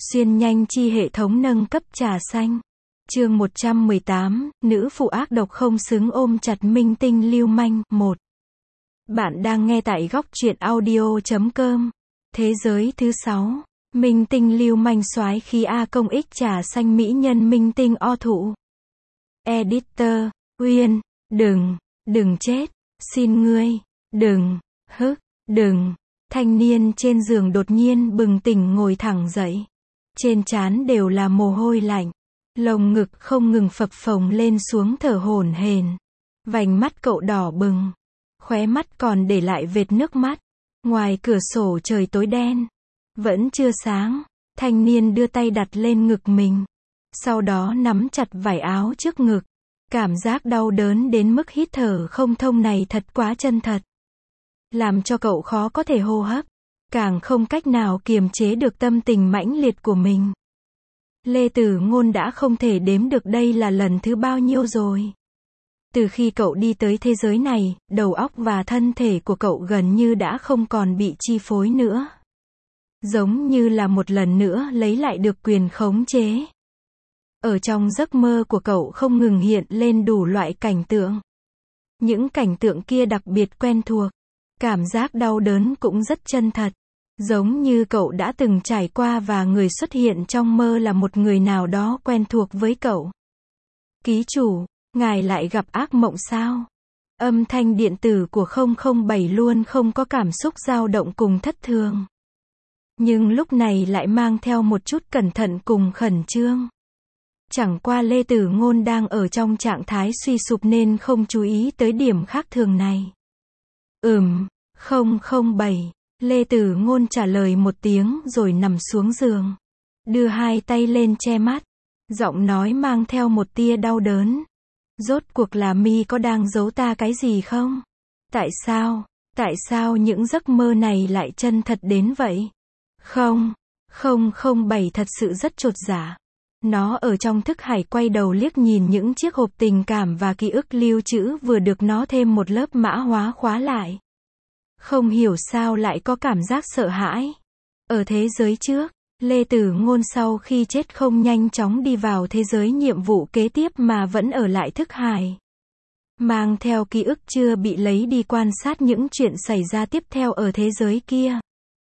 Xuyên nhanh chi hệ thống nâng cấp trà xanh. Chương 118, nữ phụ ác độc không xứng ôm chặt minh tinh lưu manh. 1. Bạn đang nghe tại góc truyện audio.com. Thế giới thứ 6. Minh tinh lưu manh soái khí A công ích trà xanh mỹ nhân minh tinh o thụ. Editor, Uyên, đừng chết, xin ngươi, đừng. Thanh niên trên giường đột nhiên bừng tỉnh ngồi thẳng dậy. Trên trán đều là mồ hôi lạnh. Lồng ngực không ngừng phập phồng lên xuống thở hổn hển. Vành mắt cậu đỏ bừng. Khóe mắt còn để lại vệt nước mắt. Ngoài cửa sổ trời tối đen. Vẫn chưa sáng. Thanh niên đưa tay đặt lên ngực mình. Sau đó nắm chặt vải áo trước ngực. Cảm giác đau đớn đến mức hít thở không thông này thật quá chân thật. Làm cho cậu khó có thể hô hấp. Càng không cách nào kiềm chế được tâm tình mãnh liệt của mình. Lê Tử Ngôn đã không thể đếm được đây là lần thứ bao nhiêu rồi. Từ khi cậu đi tới thế giới này, đầu óc và thân thể của cậu gần như đã không còn bị chi phối nữa. Giống như là một lần nữa lấy lại được quyền khống chế. Ở trong giấc mơ của cậu không ngừng hiện lên đủ loại cảnh tượng. Những cảnh tượng kia đặc biệt quen thuộc. Cảm giác đau đớn cũng rất chân thật. Giống như cậu đã từng trải qua và người xuất hiện trong mơ là một người nào đó quen thuộc với cậu. Ký chủ, ngài lại gặp ác mộng sao? Âm thanh điện tử của 007 luôn không có cảm xúc dao động cùng thất thường. Nhưng lúc này lại mang theo một chút cẩn thận cùng khẩn trương. Chẳng qua Lê Tử Ngôn đang ở trong trạng thái suy sụp nên không chú ý tới điểm khác thường này. 007. Lê Tử Ngôn trả lời một tiếng rồi nằm xuống giường. Đưa hai tay lên che mắt. Giọng nói mang theo một tia đau đớn. Rốt cuộc là mi có đang giấu ta cái gì không? Tại sao những giấc mơ này lại chân thật đến vậy? 007 thật sự rất chột dạ. Nó ở trong thức hải quay đầu liếc nhìn những chiếc hộp tình cảm và ký ức lưu trữ vừa được nó thêm một lớp mã hóa khóa lại. Không hiểu sao lại có cảm giác sợ hãi. Ở thế giới trước, Lê Tử Ngôn sau khi chết không nhanh chóng đi vào thế giới nhiệm vụ kế tiếp mà vẫn ở lại thức hải. Mang theo ký ức chưa bị lấy đi quan sát những chuyện xảy ra tiếp theo ở thế giới kia.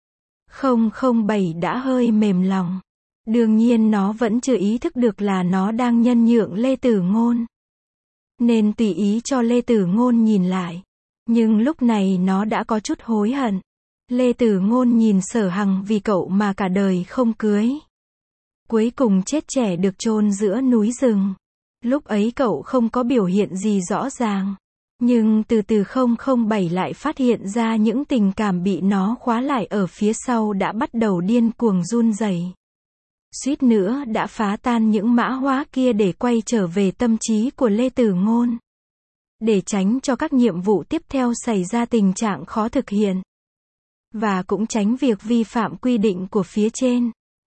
007 đã hơi mềm lòng. Đương nhiên nó vẫn chưa ý thức được là nó đang nhân nhượng Lê Tử Ngôn. Nên tùy ý cho Lê Tử Ngôn nhìn lại. Nhưng lúc này nó đã có chút hối hận. Lê Tử Ngôn nhìn Sở Hằng vì cậu mà cả đời không cưới. Cuối cùng chết trẻ được chôn giữa núi rừng. Lúc ấy cậu không có biểu hiện gì rõ ràng. Nhưng từ từ 007 lại phát hiện ra những tình cảm bị nó khóa lại ở phía sau đã bắt đầu điên cuồng run rẩy. Suýt nữa đã phá tan những mã hóa kia để quay trở về tâm trí của Lê Tử Ngôn. Để tránh cho các nhiệm vụ tiếp theo xảy ra tình trạng khó thực hiện. Và cũng tránh việc vi phạm quy định của phía trên.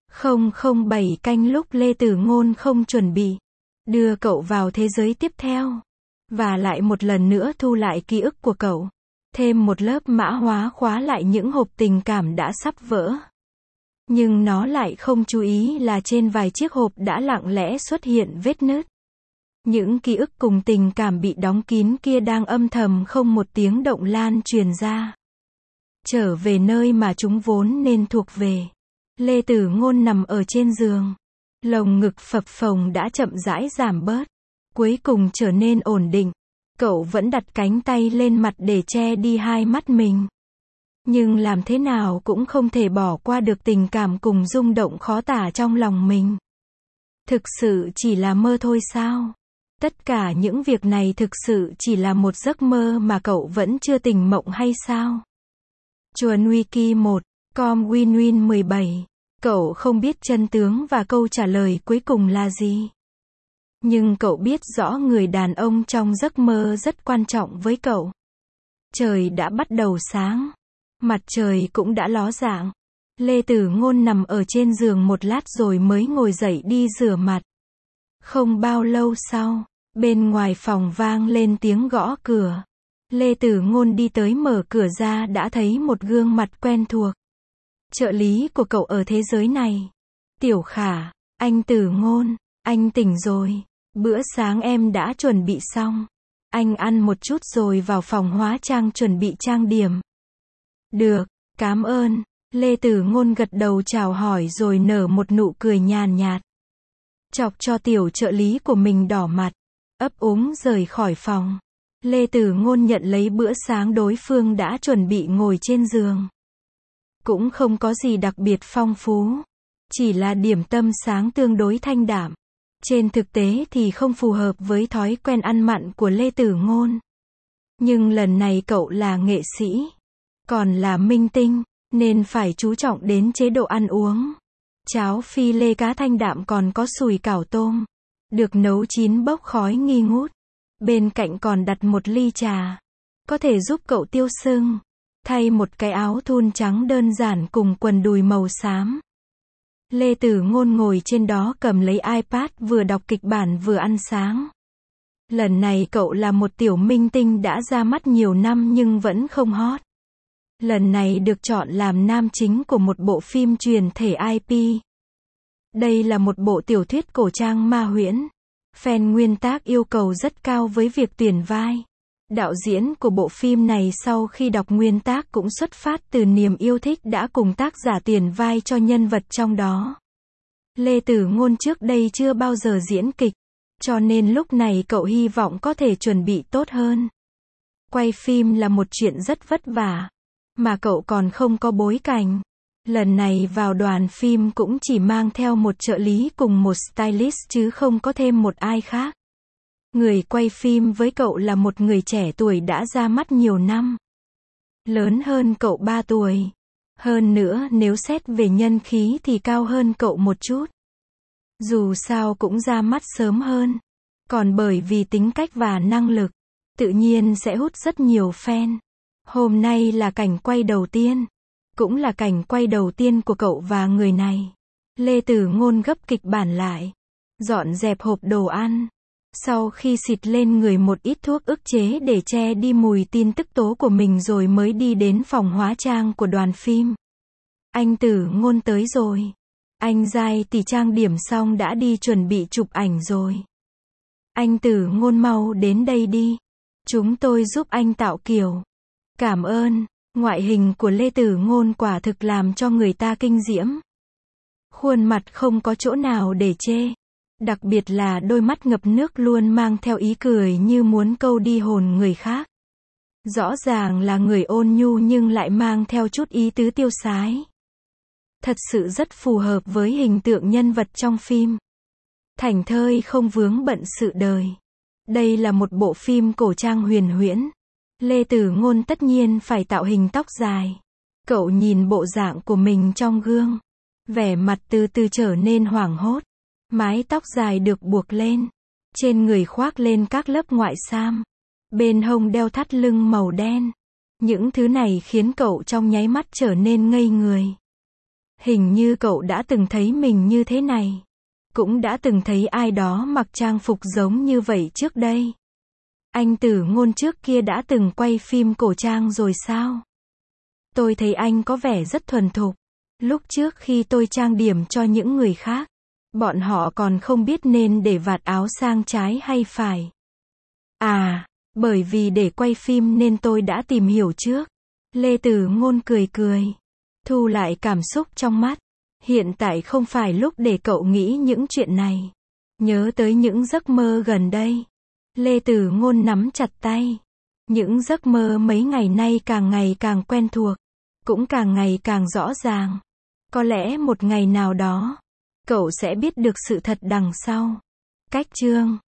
007 canh lúc Lê Tử Ngôn không chuẩn bị. Đưa cậu vào thế giới tiếp theo. Và lại một lần nữa thu lại ký ức của cậu. Thêm một lớp mã hóa khóa lại những hộp tình cảm đã sắp vỡ. Nhưng nó lại không chú ý là trên vài chiếc hộp đã lặng lẽ xuất hiện vết nứt. Những ký ức cùng tình cảm bị đóng kín kia đang âm thầm không một tiếng động lan truyền ra. Trở về nơi mà chúng vốn nên thuộc về. Lê Tử Ngôn nằm ở trên giường. Lồng ngực phập phồng đã chậm rãi giảm bớt. Cuối cùng trở nên ổn định. Cậu vẫn đặt cánh tay lên mặt để che đi hai mắt mình. Nhưng làm thế nào cũng không thể bỏ qua được tình cảm cùng rung động khó tả trong lòng mình. Thực sự chỉ là mơ thôi sao? Tất cả những việc này thực sự chỉ là một giấc mơ mà cậu vẫn chưa tỉnh mộng hay sao? Chuồn Wiki 1, com Winwin 17. Cậu không biết chân tướng và câu trả lời cuối cùng là gì. Nhưng cậu biết rõ người đàn ông trong giấc mơ rất quan trọng với cậu. Trời đã bắt đầu sáng. Mặt trời cũng đã ló dạng. Lê Tử Ngôn nằm ở trên giường một lát rồi mới ngồi dậy đi rửa mặt. Không bao lâu sau, bên ngoài phòng vang lên tiếng gõ cửa. Lê Tử Ngôn đi tới mở cửa ra đã thấy một gương mặt quen thuộc. Trợ lý của cậu ở thế giới này. Tiểu Khả, anh Tử Ngôn, anh tỉnh rồi. Bữa sáng em đã chuẩn bị xong. Anh ăn một chút rồi vào phòng hóa trang chuẩn bị trang điểm. Được, cảm ơn. Lê Tử Ngôn gật đầu chào hỏi rồi nở một nụ cười nhàn nhạt. Chọc cho tiểu trợ lý của mình đỏ mặt. Ấp úng rời khỏi phòng. Lê Tử Ngôn nhận lấy bữa sáng đối phương đã chuẩn bị ngồi trên giường. Cũng không có gì đặc biệt phong phú. Chỉ là điểm tâm sáng tương đối thanh đạm. Trên thực tế thì không phù hợp với thói quen ăn mặn của Lê Tử Ngôn. Nhưng lần này cậu là nghệ sĩ, còn là minh tinh, nên phải chú trọng đến chế độ ăn uống. Cháo phi lê cá thanh đạm còn có sùi cảo tôm. Được nấu chín bốc khói nghi ngút. Bên cạnh còn đặt một ly trà. Có thể giúp cậu tiêu sưng. Thay một cái áo thun trắng đơn giản cùng quần đùi màu xám. Lê Tử Ngôn ngồi trên đó cầm lấy iPad vừa đọc kịch bản vừa ăn sáng. Lần này cậu là một tiểu minh tinh đã ra mắt nhiều năm nhưng vẫn không hot. Lần này được chọn làm nam chính của một bộ phim truyền thể IP. Đây là một bộ tiểu thuyết cổ trang ma huyễn. Fan nguyên tác yêu cầu rất cao với việc tuyển vai. Đạo diễn của bộ phim này sau khi đọc nguyên tác cũng xuất phát từ niềm yêu thích đã cùng tác giả tuyển vai cho nhân vật trong đó. Lê Tử Ngôn trước đây chưa bao giờ diễn kịch, cho nên lúc này cậu hy vọng có thể chuẩn bị tốt hơn. Quay phim là một chuyện rất vất vả, mà cậu còn không có bối cảnh. Lần này vào đoàn phim cũng chỉ mang theo một trợ lý cùng một stylist chứ không có thêm một ai khác. Người quay phim với cậu là một người trẻ tuổi đã ra mắt nhiều năm. Lớn hơn cậu 3 tuổi. Hơn nữa nếu xét về nhân khí thì cao hơn cậu một chút. Dù sao cũng ra mắt sớm hơn. Còn bởi vì tính cách và năng lực, tự nhiên sẽ hút rất nhiều fan. Hôm nay là cảnh quay đầu tiên. Cũng là cảnh quay đầu tiên của cậu và người này. Lê Tử Ngôn gấp kịch bản lại. Dọn dẹp hộp đồ ăn. Sau khi xịt lên người một ít thuốc ức chế để che đi mùi tin tức tố của mình rồi mới đi đến phòng hóa trang của đoàn phim. Anh Tử Ngôn tới rồi. Anh Giai thì trang điểm xong đã đi chuẩn bị chụp ảnh rồi. Anh Tử Ngôn mau đến đây đi. Chúng tôi giúp anh tạo kiểu. Cảm ơn. Ngoại hình của Lê Tử Ngôn quả thực làm cho người ta kinh diễm. Khuôn mặt không có chỗ nào để chê. Đặc biệt là đôi mắt ngập nước luôn mang theo ý cười như muốn câu đi hồn người khác. Rõ ràng là người ôn nhu nhưng lại mang theo chút ý tứ tiêu sái. Thật sự rất phù hợp với hình tượng nhân vật trong phim. Thảnh thơi không vướng bận sự đời. Đây là một bộ phim cổ trang huyền huyễn. Lê Tử Ngôn tất nhiên phải tạo hình tóc dài. Cậu nhìn bộ dạng của mình trong gương. Vẻ mặt từ từ trở nên hoảng hốt. Mái tóc dài được buộc lên. Trên người khoác lên các lớp ngoại sam. Bên hông đeo thắt lưng màu đen. Những thứ này khiến cậu trong nháy mắt trở nên ngây người. Hình như cậu đã từng thấy mình như thế này. Cũng đã từng thấy ai đó mặc trang phục giống như vậy trước đây. Anh Tử Ngôn trước kia đã từng quay phim cổ trang rồi sao? Tôi thấy anh có vẻ rất thuần thục. Lúc trước khi tôi trang điểm cho những người khác, bọn họ còn không biết nên để vạt áo sang trái hay phải. À, bởi vì để quay phim nên tôi đã tìm hiểu trước. Lê Tử Ngôn cười cười. Thu lại cảm xúc trong mắt. Hiện tại không phải lúc để cậu nghĩ những chuyện này. Nhớ tới những giấc mơ gần đây. Lê Tử Ngôn nắm chặt tay. Những giấc mơ mấy ngày nay càng quen thuộc. Cũng càng ngày càng rõ ràng. Có lẽ một ngày nào đó, cậu sẽ biết được sự thật đằng sau. Cách chương